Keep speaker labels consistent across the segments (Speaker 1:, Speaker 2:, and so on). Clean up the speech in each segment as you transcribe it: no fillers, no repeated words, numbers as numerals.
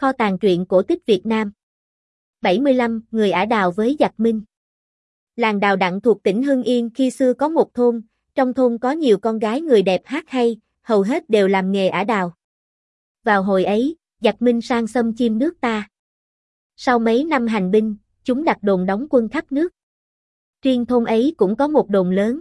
Speaker 1: Kho tàng truyện cổ tích Việt Nam. 75. Người Ả Đào với giặc Minh. Làng Đào Đặng thuộc tỉnh Hưng Yên khi xưa có một thôn, trong thôn có nhiều con gái người đẹp hát hay, hầu hết đều làm nghề ả đào. Vào hồi ấy, giặc Minh sang xâm chiếm nước ta. Sau mấy năm hành binh, chúng đặt đồn đóng quân khắp nước. Riêng thôn ấy cũng có một đồn lớn.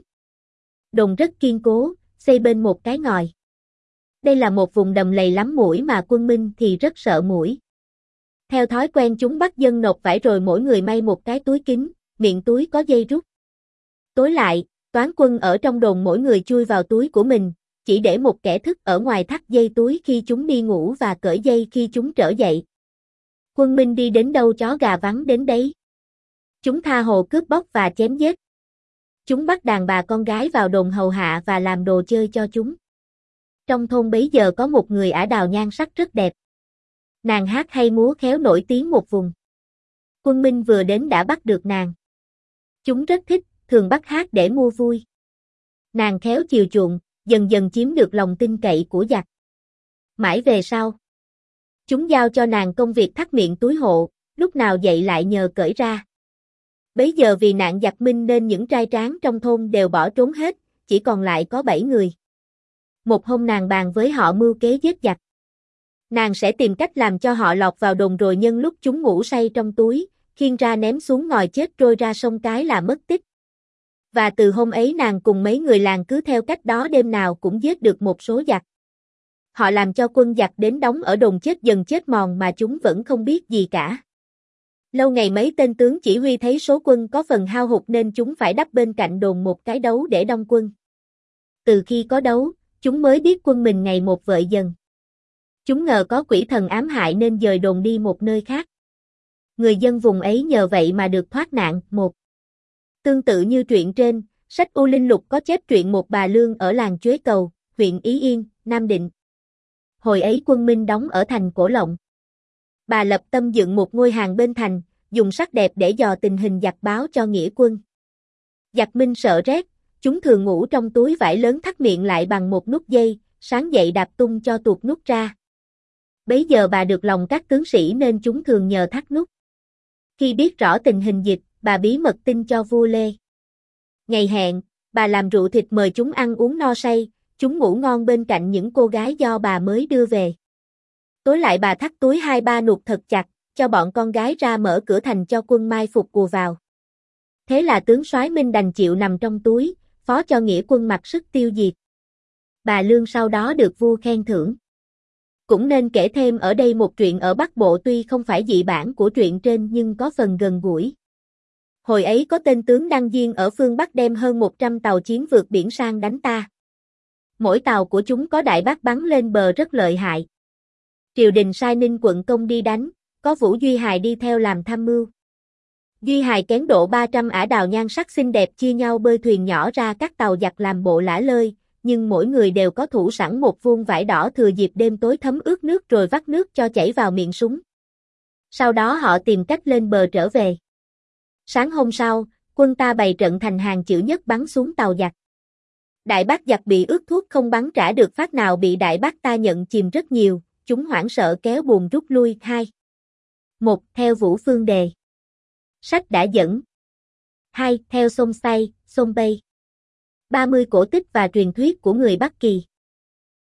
Speaker 1: Đồn rất kiên cố, xây bên một cái ngòi. Đây là một vùng đầm lầy lắm muỗi mà quân Minh thì rất sợ muỗi. Theo thói quen chúng bắt dân nộp vải rồi mỗi người may một cái túi kín, miệng túi có dây rút. Tối lại, toán quân ở trong đồn mỗi người chui vào túi của mình, chỉ để một kẻ thức ở ngoài thắt dây túi khi chúng đi ngủ và cởi dây khi chúng trở dậy. Quân Minh đi đến đâu chó gà vắng đến đấy. Chúng tha hồ cướp bóc và chém giết. Chúng bắt đàn bà con gái vào đồn hầu hạ và làm đồ chơi cho chúng. Trong thôn bấy giờ có một người ả đào nhan sắc rất đẹp. Nàng hát hay múa khéo nổi tiếng một vùng. Quân Minh vừa đến đã bắt được nàng. Chúng rất thích, thường bắt hát để mua vui. Nàng khéo chiều chuộng, dần dần chiếm được lòng tin cậy của giặc. Mãi về sau, chúng giao cho nàng công việc thắt miệng túi hộ, lúc nào dậy lại nhờ cởi ra. Bấy giờ vì nạn giặc Minh nên những trai tráng trong thôn đều bỏ trốn hết, chỉ còn lại có 7 người. Một hôm nàng bàn với họ mưu kế giết giặc. Nàng sẽ tìm cách làm cho họ lọt vào đồn rồi nhân lúc chúng ngủ say trong túi, khiêng ra ném xuống ngòi chết trôi ra sông cái là mất tích. Và từ hôm ấy nàng cùng mấy người làng cứ theo cách đó đêm nào cũng giết được một số giặc. Họ làm cho quân giặc đến đóng ở đồn chết dần chết mòn mà chúng vẫn không biết gì cả. Lâu ngày mấy tên tướng chỉ huy thấy số quân có phần hao hụt nên chúng phải đắp bên cạnh đồn một cái đấu để đong quân. Từ khi có đấu, chúng mới biết quân mình ngày một vợi dần. Chúng ngờ có quỷ thần ám hại nên dời đồn đi một nơi khác. Người dân vùng ấy nhờ vậy mà được thoát nạn. Một. Tương tự như truyện trên, sách U Linh Lục có chép truyện một bà lương ở làng Chuế Cầu, huyện Ý Yên, Nam Định. Hồi ấy quân Minh đóng ở thành Cổ Lộng. Bà lập tâm dựng một ngôi hàng bên thành, dùng sắc đẹp để dò tình hình giặc báo cho nghĩa quân. Giặc Minh sợ rét, chúng thường ngủ trong túi vải lớn thắt miệng lại bằng một nút dây, sáng dậy đạp tung cho tuột nút ra. Bấy giờ bà được lòng các tướng sĩ nên chúng thường nhờ thắt nút. Khi biết rõ tình hình dịch, bà bí mật tin cho vua Lê. Ngày hẹn, bà làm rượu thịt mời chúng ăn uống no say, chúng ngủ ngon bên cạnh những cô gái do bà mới đưa về. Tối lại bà thắt túi 2-3 nút thật chặt, cho bọn con gái ra mở cửa thành cho quân mai phục cùa vào. Thế là tướng soái Minh đành chịu nằm trong túi, phó cho nghĩa quân mặc sức tiêu diệt. Bà Lương sau đó được vua khen thưởng. Cũng nên kể thêm ở đây một truyện ở Bắc Bộ tuy không phải dị bản của truyện trên nhưng có phần gần gũi. Hồi ấy có tên tướng Đăng Diên ở phương Bắc đem hơn 100 tàu chiến vượt biển sang đánh ta. Mỗi tàu của chúng có đại bác bắn lên bờ rất lợi hại. Triều đình sai Ninh quận công đi đánh, có Vũ Duy Hài đi theo làm tham mưu. Duy Hài kén độ 300 ả đào nhan sắc xinh đẹp chia nhau bơi thuyền nhỏ ra các tàu giặc làm bộ lả lơi, nhưng mỗi người đều có thủ sẵn một vuông vải đỏ thừa dịp đêm tối thấm ướt nước rồi vắt nước cho chảy vào miệng súng. Sau đó họ tìm cách lên bờ trở về. Sáng hôm sau, quân ta bày trận thành hàng chữ nhất bắn xuống tàu giặc. Đại bác giặc bị ướt thuốc không bắn trả được phát nào bị đại bác ta nhận chìm rất nhiều, chúng hoảng sợ kéo buồm rút lui. 2. 1. Theo Vũ Phương Đề. Sách đã dẫn. 2. Theo Sông Say, Sông Bay. 30 cổ tích và truyền thuyết của người Bắc Kỳ.